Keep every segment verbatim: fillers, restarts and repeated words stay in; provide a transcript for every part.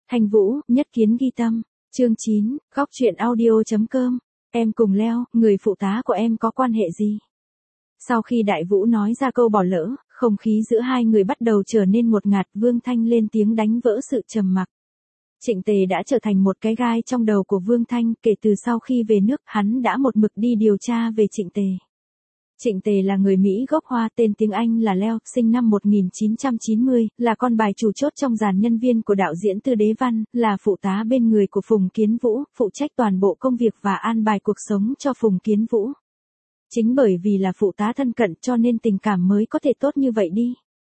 Thanh Vũ, Nhất Kiến Ghi Tâm, chương chín, góc truyện audio.com, em cùng Leo, người phụ tá của em có quan hệ gì? Sau khi Đại Vũ nói ra câu bỏ lỡ, không khí giữa hai người bắt đầu trở nên ngột ngạt, Vương Thanh lên tiếng đánh vỡ sự trầm mặc. Trịnh Tề đã trở thành một cái gai trong đầu của Vương Thanh, kể từ sau khi về nước, hắn đã một mực đi điều tra về Trịnh Tề. Trịnh Tề là người Mỹ gốc Hoa, tên tiếng Anh là Leo, sinh năm một nghìn chín trăm chín mươi, là con bài chủ chốt trong dàn nhân viên của đạo diễn Tư Đế Văn, là phụ tá bên người của Phùng Kiến Vũ, phụ trách toàn bộ công việc và an bài cuộc sống cho Phùng Kiến Vũ. Chính bởi vì là phụ tá thân cận cho nên tình cảm mới có thể tốt như vậy đi.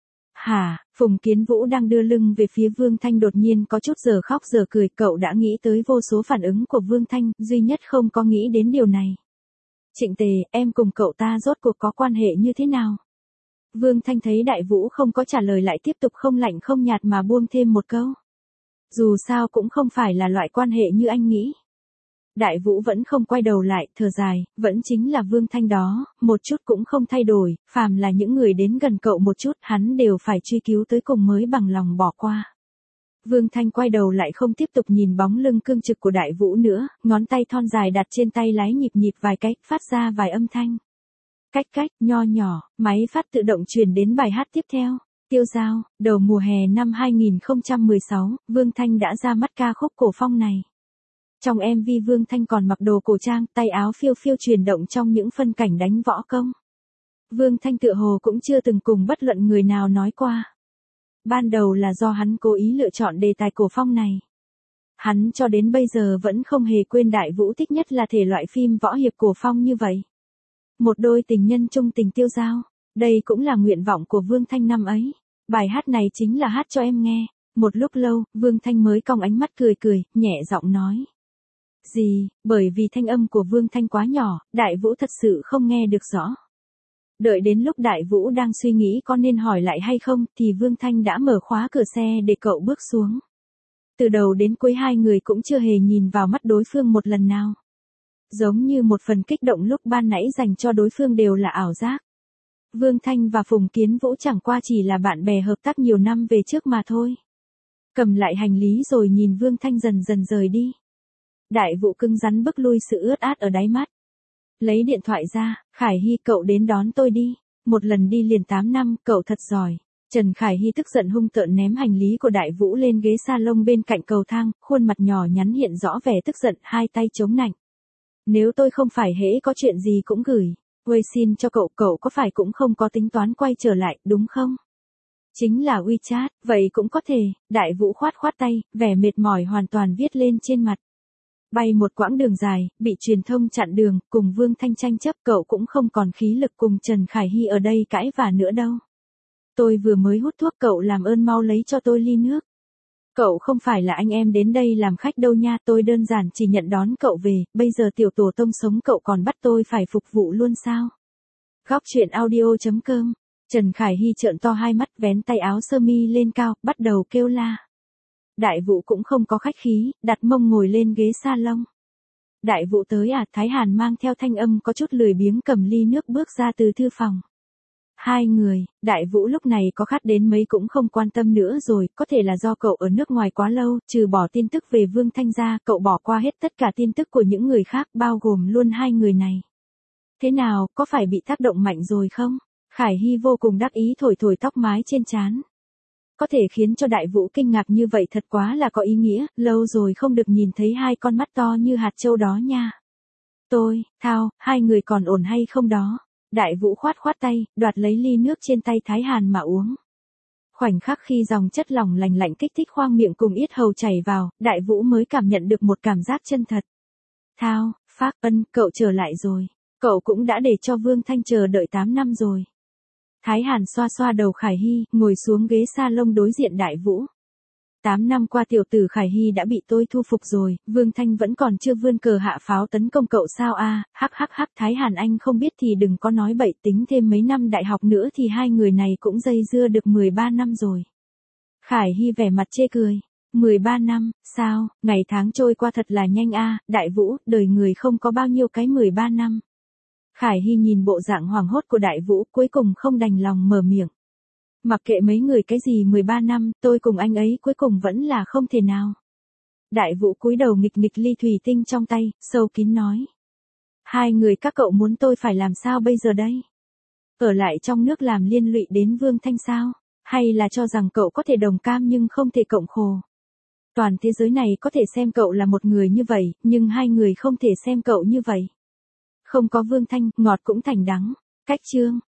Hả, Phùng Kiến Vũ đang đưa lưng về phía Vương Thanh đột nhiên có chút giờ khóc giờ cười, cậu đã nghĩ tới vô số phản ứng của Vương Thanh, duy nhất không có nghĩ đến điều này. Trịnh Tề, em cùng cậu ta rốt cuộc có quan hệ như thế nào? Vương Thanh thấy Đại Vũ không có trả lời lại tiếp tục không lạnh không nhạt mà buông thêm một câu. Dù sao cũng không phải là loại quan hệ như anh nghĩ. Đại Vũ vẫn không quay đầu lại, thở dài, vẫn chính là Vương Thanh đó, một chút cũng không thay đổi, phàm là những người đến gần cậu một chút, hắn đều phải truy cứu tới cùng mới bằng lòng bỏ qua. Vương Thanh quay đầu lại không tiếp tục nhìn bóng lưng cương trực của Đại Vũ nữa, ngón tay thon dài đặt trên tay lái nhịp nhịp vài cách, phát ra vài âm thanh. Cách cách, nho nhỏ, máy phát tự động truyền đến bài hát tiếp theo. Tiêu Dao, đầu mùa hè năm hai nghìn không trăm mười sáu, Vương Thanh đã ra mắt ca khúc Cổ Phong này. Trong em vê Vương Thanh còn mặc đồ cổ trang, tay áo phiêu phiêu chuyển động trong những phân cảnh đánh võ công. Vương Thanh tựa hồ cũng chưa từng cùng bất luận người nào nói qua. Ban đầu là do hắn cố ý lựa chọn đề tài cổ phong này. Hắn cho đến bây giờ vẫn không hề quên Đại Vũ thích nhất là thể loại phim võ hiệp cổ phong như vậy. Một đôi tình nhân chung tình tiêu dao, đây cũng là nguyện vọng của Vương Thanh năm ấy. Bài hát này chính là hát cho em nghe. Một lúc lâu, Vương Thanh mới cong ánh mắt cười cười, nhẹ giọng nói. Gì, bởi vì thanh âm của Vương Thanh quá nhỏ, Đại Vũ thật sự không nghe được rõ. Đợi đến lúc Đại Vũ đang suy nghĩ có nên hỏi lại hay không, thì Vương Thanh đã mở khóa cửa xe để cậu bước xuống. Từ đầu đến cuối hai người cũng chưa hề nhìn vào mắt đối phương một lần nào. Giống như một phần kích động lúc ban nãy dành cho đối phương đều là ảo giác. Vương Thanh và Phùng Kiến Vũ chẳng qua chỉ là bạn bè hợp tác nhiều năm về trước mà thôi. Cầm lại hành lý rồi nhìn Vương Thanh dần dần rời đi. Đại Vũ cứng rắn bức lui sự ướt át ở đáy mắt. Lấy điện thoại ra, Khải Hy, cậu đến đón tôi đi. Một lần đi liền tám năm, cậu thật giỏi. Trần Khải Hy tức giận hung tợn ném hành lý của Đại Vũ lên ghế salon bên cạnh cầu thang, khuôn mặt nhỏ nhắn hiện rõ vẻ tức giận, hai tay chống nạnh. Nếu tôi không phải hễ có chuyện gì cũng gửi, quay xin cho cậu, cậu có phải cũng không có tính toán quay trở lại, đúng không? Chính là WeChat, vậy cũng có thể, Đại Vũ khoát khoát tay, vẻ mệt mỏi hoàn toàn viết lên trên mặt. Bay một quãng đường dài, bị truyền thông chặn đường, cùng Vương Thanh tranh chấp, cậu cũng không còn khí lực cùng Trần Khải Hy ở đây cãi vả nữa đâu. Tôi vừa mới hút thuốc, cậu làm ơn mau lấy cho tôi ly nước. Cậu không phải là anh em đến đây làm khách đâu nha, tôi đơn giản chỉ nhận đón cậu về, bây giờ tiểu tổ tông sống cậu còn bắt tôi phải phục vụ luôn sao? Góc truyện audio.com, Trần Khải Hy trợn to hai mắt, vén tay áo sơ mi lên cao, bắt đầu kêu la. Đại Vũ cũng không có khách khí, đặt mông ngồi lên ghế salon. Đại Vũ tới à? Thái Hàn mang theo thanh âm có chút lười biếng cầm ly nước bước ra từ thư phòng. Hai người, Đại Vũ lúc này có khát đến mấy cũng không quan tâm nữa rồi, có thể là do cậu ở nước ngoài quá lâu, trừ bỏ tin tức về Vương Thanh ra, cậu bỏ qua hết tất cả tin tức của những người khác, bao gồm luôn hai người này. Thế nào, có phải bị tác động mạnh rồi không? Khải Hy vô cùng đắc ý thổi thổi tóc mái trên trán. Có thể khiến cho Đại Vũ kinh ngạc như vậy thật quá là có ý nghĩa, lâu rồi không được nhìn thấy hai con mắt to như hạt châu đó nha. Tôi, Thao, hai người còn ổn hay không đó? Đại Vũ khoát khoát tay, đoạt lấy ly nước trên tay Thái Hàn mà uống. Khoảnh khắc khi dòng chất lỏng lành lạnh kích thích khoang miệng cùng yết hầu chảy vào, Đại Vũ mới cảm nhận được một cảm giác chân thật. Thao, Phác Ân, cậu trở lại rồi. Cậu cũng đã để cho Vương Thanh chờ đợi tám năm rồi. Thái Hàn xoa xoa đầu Khải Hy, ngồi xuống ghế salon đối diện Đại Vũ. Tám năm qua tiểu tử Khải Hy đã bị tôi thu phục rồi, Vương Thanh vẫn còn chưa vươn cờ hạ pháo tấn công cậu sao a? À? Hắc hắc hắc, Thái Hàn anh không biết thì đừng có nói bậy, tính thêm mấy năm đại học nữa thì hai người này cũng dây dưa được mười ba năm rồi. Khải Hy vẻ mặt chê cười. mười ba năm, sao, ngày tháng trôi qua thật là nhanh a, à? Đại Vũ, đời người không có bao nhiêu cái mười ba năm. Khải Hy nhìn bộ dạng hoảng hốt của Đại Vũ, cuối cùng không đành lòng mở miệng. Mặc kệ mấy người cái gì mười ba năm, tôi cùng anh ấy cuối cùng vẫn là không thể nào. Đại Vũ cúi đầu nghịch nghịch ly thủy tinh trong tay, sâu kín nói. Hai người các cậu muốn tôi phải làm sao bây giờ đây? Ở lại trong nước làm liên lụy đến Vương Thanh sao? Hay là cho rằng cậu có thể đồng cam nhưng không thể cộng khổ? Toàn thế giới này có thể xem cậu là một người như vậy, nhưng hai người không thể xem cậu như vậy. Không có Vương Thanh, ngọt cũng thành đắng. Cách chương.